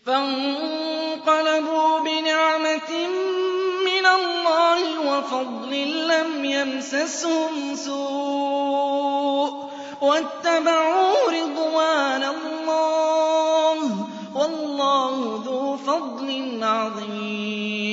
فانقلبوا بنعمة من الله وفضل لم يمسسهم سوء واتبعوا رضوان الله والله ذو فضل عظيم.